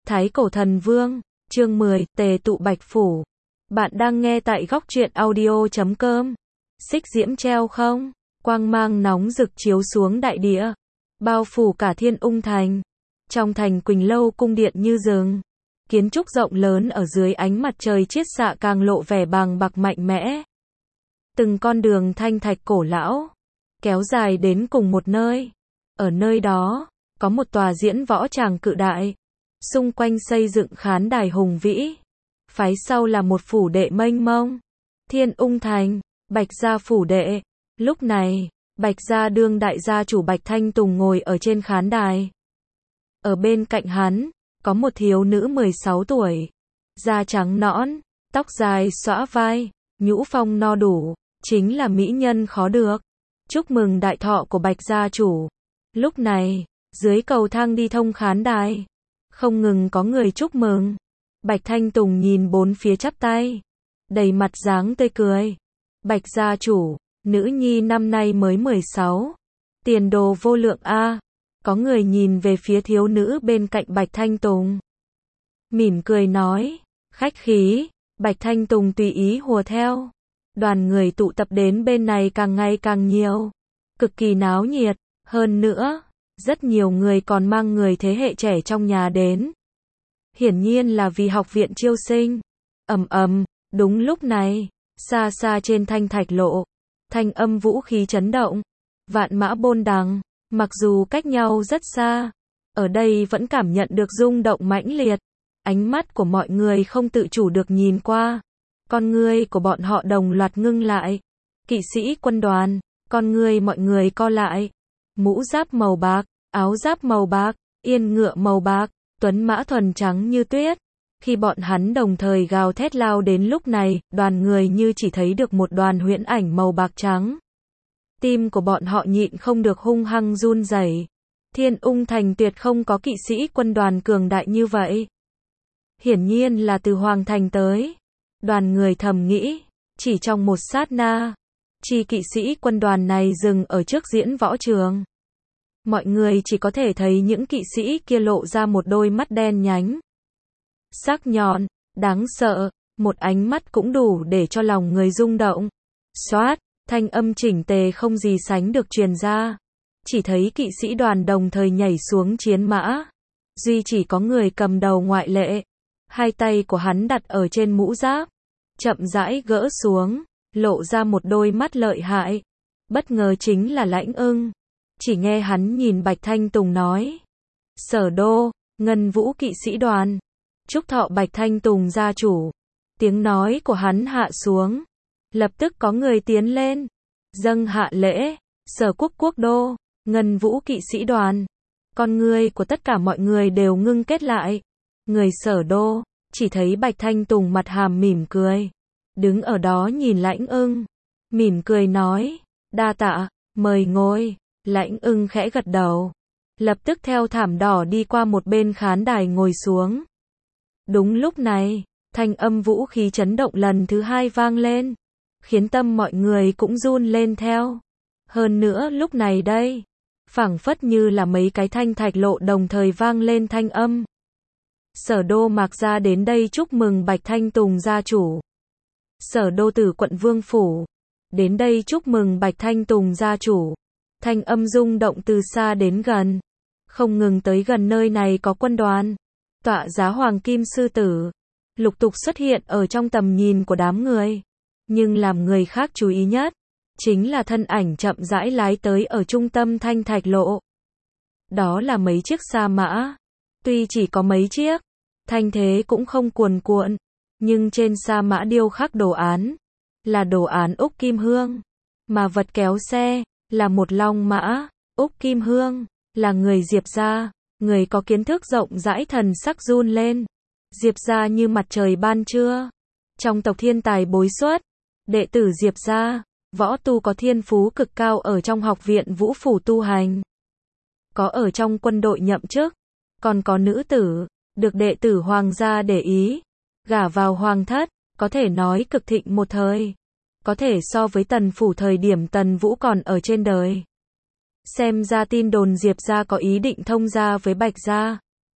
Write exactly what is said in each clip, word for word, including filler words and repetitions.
Thái Cổ Thần Vương, chương mười, Tề tụ Bạch Phủ. Bạn đang nghe tại góc truyện audio chấm com. Xích diễm treo không, quang mang nóng rực chiếu xuống đại địa, bao phủ cả Thiên Ung Thành. Trong thành Quỳnh Lâu cung điện như rừng, kiến trúc rộng lớn ở dưới ánh mặt trời chiết xạ càng lộ vẻ bàng bạc mạnh mẽ. Từng con đường thanh thạch cổ lão, kéo dài đến cùng một nơi. Ở nơi đó, có một tòa diễn võ tràng cự đại. Xung quanh xây dựng khán đài hùng vĩ. Phái sau là một phủ đệ mênh mông. Thiên Ung Thành, Bạch gia phủ đệ. Lúc này, Bạch gia đương đại gia chủ Bạch Thanh Tùng ngồi ở trên khán đài. Ở bên cạnh hắn, có một thiếu nữ mười sáu tuổi. Da trắng nõn, tóc dài xõa vai, nhũ phong no đủ, chính là mỹ nhân khó được. Chúc mừng đại thọ của Bạch gia chủ. Lúc này, dưới cầu thang đi thông khán đài, không ngừng có người chúc mừng. Bạch Thanh Tùng nhìn bốn phía chắp tay, đầy mặt dáng tươi cười. Bạch gia chủ, nữ nhi năm nay mới mười sáu, tiền đồ vô lượng a. Có người nhìn về phía thiếu nữ bên cạnh Bạch Thanh Tùng, mỉm cười nói, khách khí. Bạch Thanh Tùng tùy ý hùa theo. Đoàn người tụ tập đến bên này càng ngày càng nhiều, cực kỳ náo nhiệt. Hơn nữa, rất nhiều người còn mang người thế hệ trẻ trong nhà đến. Hiển nhiên là vì học viện chiêu sinh. Ầm ầm, đúng lúc này, xa xa trên thanh thạch lộ, thanh âm vũ khí chấn động, vạn mã bôn đằng, mặc dù cách nhau rất xa, ở đây vẫn cảm nhận được rung động mãnh liệt. Ánh mắt của mọi người không tự chủ được nhìn qua, con ngươi của bọn họ đồng loạt ngưng lại. Kỵ sĩ quân đoàn, con ngươi mọi người co lại. Mũ giáp màu bạc, áo giáp màu bạc, yên ngựa màu bạc, tuấn mã thuần trắng như tuyết. Khi bọn hắn đồng thời gào thét lao đến lúc này, đoàn người như chỉ thấy được một đoàn huyễn ảnh màu bạc trắng. Tim của bọn họ nhịn không được hung hăng run rẩy. Thiên Ung Thành tuyệt không có kỵ sĩ quân đoàn cường đại như vậy. Hiển nhiên là từ Hoàng Thành tới. Đoàn người thầm nghĩ, chỉ trong một sát na, chi kỵ sĩ quân đoàn này dừng ở trước diễn võ trường. Mọi người chỉ có thể thấy những kỵ sĩ kia lộ ra một đôi mắt đen nhánh, sắc nhọn, đáng sợ, một ánh mắt cũng đủ để cho lòng người rung động. Xoát, thanh âm chỉnh tề không gì sánh được truyền ra. Chỉ thấy kỵ sĩ đoàn đồng thời nhảy xuống chiến mã. Duy chỉ có người cầm đầu ngoại lệ. Hai tay của hắn đặt ở trên mũ giáp, chậm rãi gỡ xuống, lộ ra một đôi mắt lợi hại. Bất ngờ chính là Lãnh Ưng. Chỉ nghe hắn nhìn Bạch Thanh Tùng nói, Sở Đô, Ngân Vũ kỵ sĩ đoàn, chúc thọ Bạch Thanh Tùng gia chủ. Tiếng nói của hắn hạ xuống, lập tức có người tiến lên, dâng hạ lễ. Sở Quốc Quốc đô, Ngân Vũ kỵ sĩ đoàn. Con ngươi của tất cả mọi người đều ngưng kết lại. Người Sở Đô, chỉ thấy Bạch Thanh Tùng mặt hàm mỉm cười, đứng ở đó nhìn Lãnh Ưng, mỉm cười nói, đa tạ, mời ngồi. Lãnh Ưng khẽ gật đầu, lập tức theo thảm đỏ đi qua một bên khán đài ngồi xuống. Đúng lúc này, thanh âm vũ khí chấn động lần thứ hai vang lên, khiến tâm mọi người cũng run lên theo. Hơn nữa lúc này đây, phảng phất như là mấy cái thanh thạch lộ đồng thời vang lên thanh âm. Sở Đô Mạc gia đến đây chúc mừng Bạch Thanh Tùng gia chủ. Sở Đô Tử quận Vương phủ, đến đây chúc mừng Bạch Thanh Tùng gia chủ. Thanh âm rung động từ xa đến gần, không ngừng tới gần nơi này có quân đoàn, tọa giá Hoàng Kim Sư Tử, lục tục xuất hiện ở trong tầm nhìn của đám người. Nhưng làm người khác chú ý nhất, chính là thân ảnh chậm rãi lái tới ở trung tâm thanh thạch lộ. Đó là mấy chiếc sa mã, tuy chỉ có mấy chiếc, thanh thế cũng không cuồn cuộn, nhưng trên sa mã điêu khắc đồ án, là đồ án Úc Kim Hương, mà vật kéo xe là một long mã. Úc Kim Hương là người Diệp gia, người có kiến thức rộng rãi thần sắc run lên. Diệp gia như mặt trời ban trưa, trong tộc thiên tài bối xuất, đệ tử Diệp gia, võ tu có thiên phú cực cao ở trong học viện Vũ phủ tu hành, có ở trong quân đội nhậm chức, còn có nữ tử được đệ tử hoàng gia để ý, gả vào hoàng thất, có thể nói cực thịnh một thời. Có thể so với Tần phủ thời điểm Tần Vũ còn ở trên đời. Xem ra tin đồn Diệp gia có ý định thông gia với Bạch gia.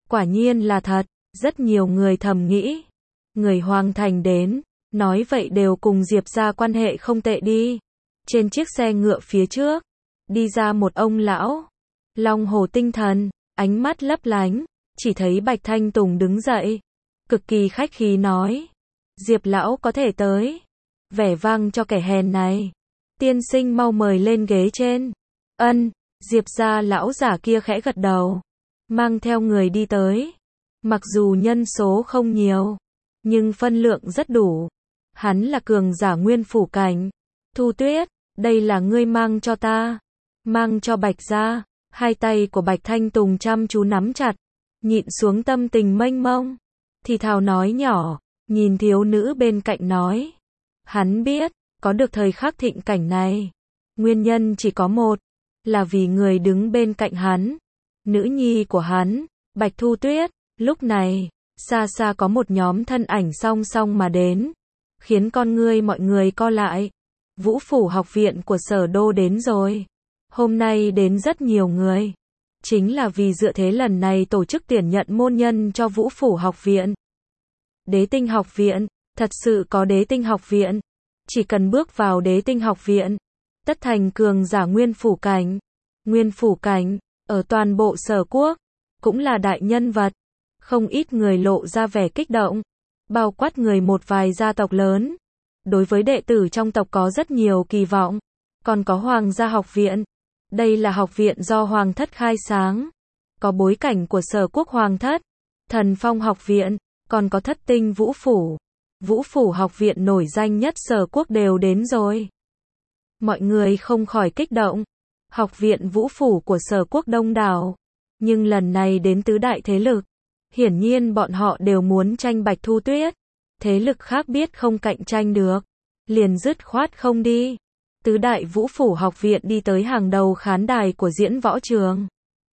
Quả nhiên là thật, rất nhiều người thầm nghĩ. Người Hoàng Thành đến, nói vậy đều cùng Diệp gia quan hệ không tệ đi. Trên chiếc xe ngựa phía trước, đi ra một ông lão. Long hồ tinh thần, ánh mắt lấp lánh, chỉ thấy Bạch Thanh Tùng đứng dậy. Cực kỳ khách khí nói. Diệp lão có thể tới. Vẻ vang cho kẻ hèn này. Tiên sinh mau mời lên ghế trên. Ân, Diệp gia lão giả kia khẽ gật đầu. Mang theo người đi tới. Mặc dù nhân số không nhiều, nhưng phân lượng rất đủ. Hắn là cường giả nguyên phủ cảnh. Thu Tuyết, đây là ngươi mang cho ta. Mang cho Bạch gia. Hai tay của Bạch Thanh Tùng chăm chú nắm chặt. Nhịn xuống tâm tình mênh mông. Thì thào nói nhỏ, nhìn thiếu nữ bên cạnh nói. Hắn biết, có được thời khắc thịnh cảnh này. Nguyên nhân chỉ có một, là vì người đứng bên cạnh hắn. Nữ nhi của hắn, Bạch Thu Tuyết. Lúc này, xa xa có một nhóm thân ảnh song song mà đến. Khiến con ngươi mọi người co lại. Vũ Phủ học viện của Sở Đô đến rồi. Hôm nay đến rất nhiều người. Chính là vì dựa thế lần này tổ chức tuyển nhận môn nhân cho Vũ Phủ học viện. Đế tinh học viện, thật sự có đế tinh học viện. Chỉ cần bước vào đế tinh học viện, tất thành cường giả nguyên phủ cảnh. Nguyên phủ cảnh, ở toàn bộ Sở Quốc, cũng là đại nhân vật. Không ít người lộ ra vẻ kích động, bao quát người một vài gia tộc lớn. Đối với đệ tử trong tộc có rất nhiều kỳ vọng. Còn có Hoàng gia học viện. Đây là học viện do Hoàng thất khai sáng. Có bối cảnh của Sở Quốc Hoàng thất. Thần Phong học viện, còn có Thất Tinh Vũ Phủ. Vũ Phủ học viện nổi danh nhất Sở Quốc đều đến rồi. Mọi người không khỏi kích động. Học viện Vũ Phủ của Sở Quốc đông đảo. Nhưng lần này đến tứ đại thế lực. Hiển nhiên bọn họ đều muốn tranh Bạch Thu Tuyết. Thế lực khác biết không cạnh tranh được. Liền dứt khoát không đi. Tứ đại Vũ Phủ học viện đi tới hàng đầu khán đài của diễn võ trường.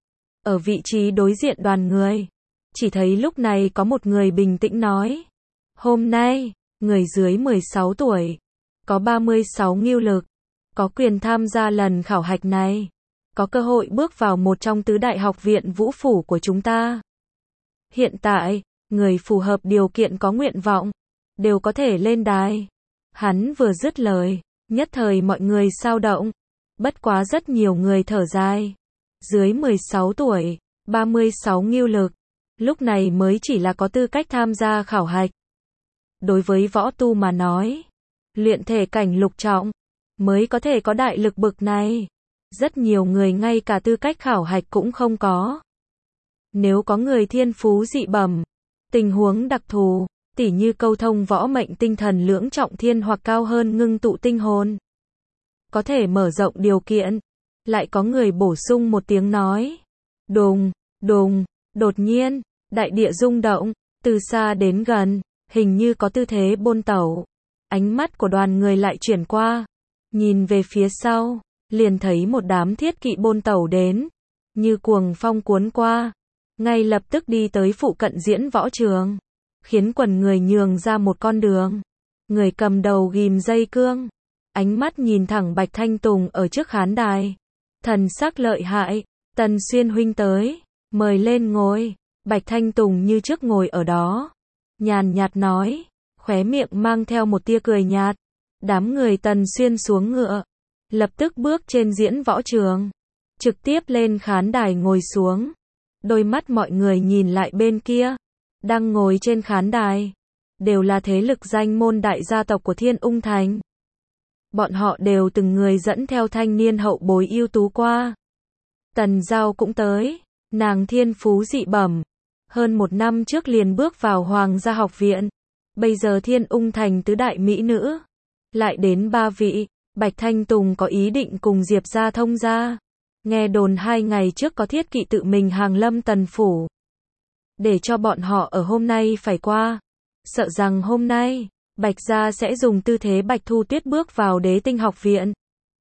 Ở vị trí đối diện đoàn người. Chỉ thấy lúc này có một người bình tĩnh nói. Hôm nay, người dưới mười sáu tuổi. Có ba mươi sáu ngưu lực. Có quyền tham gia lần khảo hạch này. Có cơ hội bước vào một trong tứ đại học viện Vũ Phủ của chúng ta. Hiện tại, người phù hợp điều kiện có nguyện vọng. Đều có thể lên đài. Hắn vừa dứt lời. Nhất thời mọi người sao động. Bất quá rất nhiều người thở dài. Dưới mười sáu tuổi, ba mươi sáu ngưu lực. Lúc này mới chỉ là có tư cách tham gia khảo hạch. Đối với võ tu mà nói, luyện thể cảnh lục trọng, mới có thể có đại lực bực này. Rất nhiều người ngay cả tư cách khảo hạch cũng không có. Nếu có người thiên phú dị bẩm, tình huống đặc thù, tỉ như câu thông võ mệnh tinh thần lưỡng trọng thiên hoặc cao hơn ngưng tụ tinh hồn, có thể mở rộng điều kiện. Lại có người bổ sung một tiếng nói. Đùng, đùng, đột nhiên, đại địa rung động, từ xa đến gần, hình như có tư thế bôn tẩu. Ánh mắt của đoàn người lại chuyển qua, nhìn về phía sau, liền thấy một đám thiết kỵ bôn tẩu đến, như cuồng phong cuốn qua, ngay lập tức đi tới phụ cận diễn võ trường, khiến quần người nhường ra một con đường. Người cầm đầu ghim dây cương, ánh mắt nhìn thẳng Bạch Thanh Tùng ở trước khán đài. Thần sắc lợi hại, Tần Xuyên huynh tới, mời lên ngồi. Bạch Thanh Tùng như trước ngồi ở đó, nhàn nhạt nói, khóe miệng mang theo một tia cười nhạt. Đám người Tần Xuyên xuống ngựa, lập tức bước trên diễn võ trường, trực tiếp lên khán đài ngồi xuống. Đôi mắt mọi người nhìn lại bên kia, đang ngồi trên khán đài, đều là thế lực danh môn đại gia tộc của Thiên Ung Thành. Bọn họ đều từng người dẫn theo thanh niên hậu bối ưu tú qua. Tần Giao cũng tới, nàng thiên phú dị bẩm, hơn một năm trước liền bước vào Hoàng gia học viện, bây giờ Thiên Ung Thành tứ đại mỹ nữ, lại đến ba vị. Bạch Thanh Tùng có ý định cùng Diệp gia thông gia. Nghe đồn hai ngày trước có thiết kỵ tự mình hàng lâm Tần phủ, để cho bọn họ ở hôm nay phải qua. Sợ rằng hôm nay, Bạch gia sẽ dùng tư thế Bạch Thu Tuyết bước vào đế tinh học viện,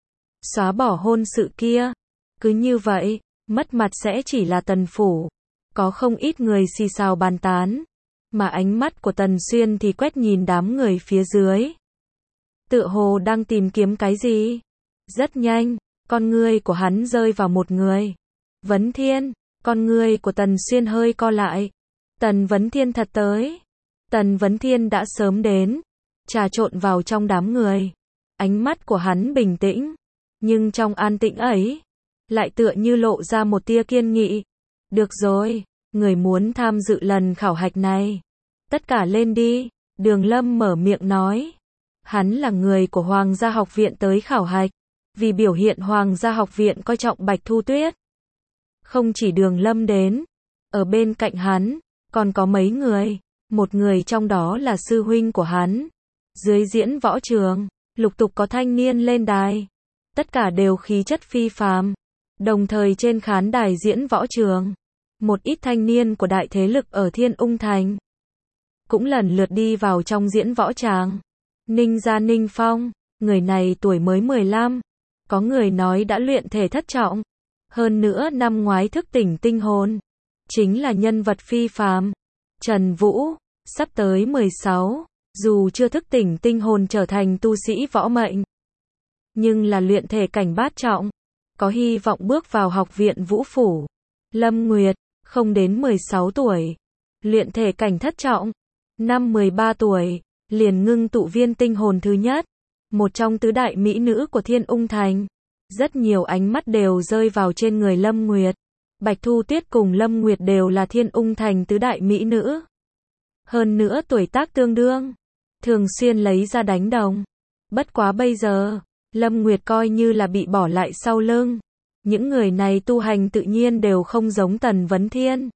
xóa bỏ hôn sự kia. Cứ như vậy, mất mặt sẽ chỉ là Tần phủ. Có không ít người xì xào bàn tán, mà ánh mắt của Tần Xuyên thì quét nhìn đám người phía dưới, tựa hồ đang tìm kiếm cái gì. Rất nhanh, con ngươi của hắn rơi vào một người. Vấn Thiên, Con ngươi của Tần Xuyên hơi co lại. Tần Vấn Thiên thật tới. Tần Vấn Thiên đã sớm đến, trà trộn vào trong đám người. Ánh mắt của hắn bình tĩnh, nhưng trong an tĩnh ấy, lại tựa như lộ ra một tia kiên nghị. Được rồi, người muốn tham dự lần khảo hạch này. Tất cả lên đi, Đường Lâm mở miệng nói. Hắn là người của Hoàng gia học viện tới khảo hạch, vì biểu hiện Hoàng gia học viện coi trọng Bạch Thu Tuyết. Không chỉ Đường Lâm đến, ở bên cạnh hắn, còn có mấy người, một người trong đó là sư huynh của hắn. Dưới diễn võ trường, lục tục có thanh niên lên đài. Tất cả đều khí chất phi phàm. Đồng thời trên khán đài diễn võ trường, một ít thanh niên của đại thế lực ở Thiên Ung Thành cũng lần lượt đi vào trong diễn võ tràng. Ninh gia Ninh Phong, người này tuổi mới mười lăm, có người nói đã luyện thể thất trọng, hơn nữa năm ngoái thức tỉnh tinh hồn, chính là nhân vật phi phàm. Trần Vũ, sắp tới mười sáu, dù chưa thức tỉnh tinh hồn trở thành tu sĩ võ mệnh, nhưng là luyện thể cảnh bát trọng, có hy vọng bước vào học viện Vũ Phủ. Lâm Nguyệt, không đến mười sáu tuổi, luyện thể cảnh thất trọng, năm mười ba tuổi, liền ngưng tụ viên tinh hồn thứ nhất, một trong tứ đại mỹ nữ của Thiên Ung Thành. Rất nhiều ánh mắt đều rơi vào trên người Lâm Nguyệt. Bạch Thu Tuyết cùng Lâm Nguyệt đều là Thiên Ung Thành tứ đại mỹ nữ. Hơn nữa tuổi tác tương đương, thường xuyên lấy ra đánh đồng. Bất quá bây giờ, Lâm Nguyệt coi như là bị bỏ lại sau lưng. Những người này tu hành tự nhiên đều không giống Tần Vấn Thiên.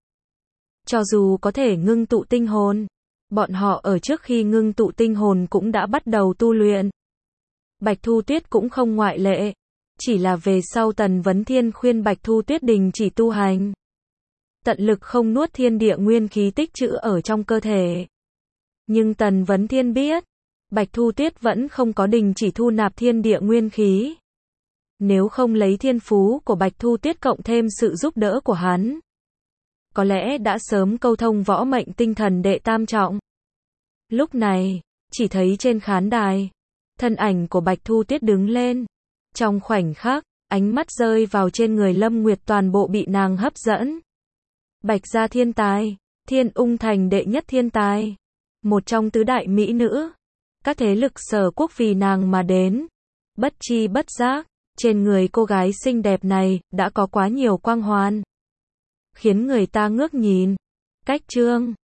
Cho dù có thể ngưng tụ tinh hồn, bọn họ ở trước khi ngưng tụ tinh hồn cũng đã bắt đầu tu luyện. Bạch Thu Tuyết cũng không ngoại lệ. Chỉ là về sau Tần Vấn Thiên khuyên Bạch Thu Tuyết đình chỉ tu hành, tận lực không nuốt thiên địa nguyên khí tích trữ ở trong cơ thể. Nhưng Tần Vấn Thiên biết, Bạch Thu Tuyết vẫn không có đình chỉ thu nạp thiên địa nguyên khí. Nếu không lấy thiên phú của Bạch Thu Tuyết cộng thêm sự giúp đỡ của hắn, có lẽ đã sớm câu thông võ mệnh tinh thần đệ tam trọng. Lúc này, chỉ thấy trên khán đài, thân ảnh của Bạch Thu Tuyết đứng lên. Trong khoảnh khắc, ánh mắt rơi vào trên người Lâm Nguyệt toàn bộ bị nàng hấp dẫn. Bạch gia thiên tài, Thiên Ung Thành đệ nhất thiên tài, một trong tứ đại mỹ nữ. Các thế lực sở quốc vì nàng mà đến. Bất chi bất giác, trên người cô gái xinh đẹp này đã có quá nhiều quang hoàn, khiến người ta ngước nhìn. Cách chương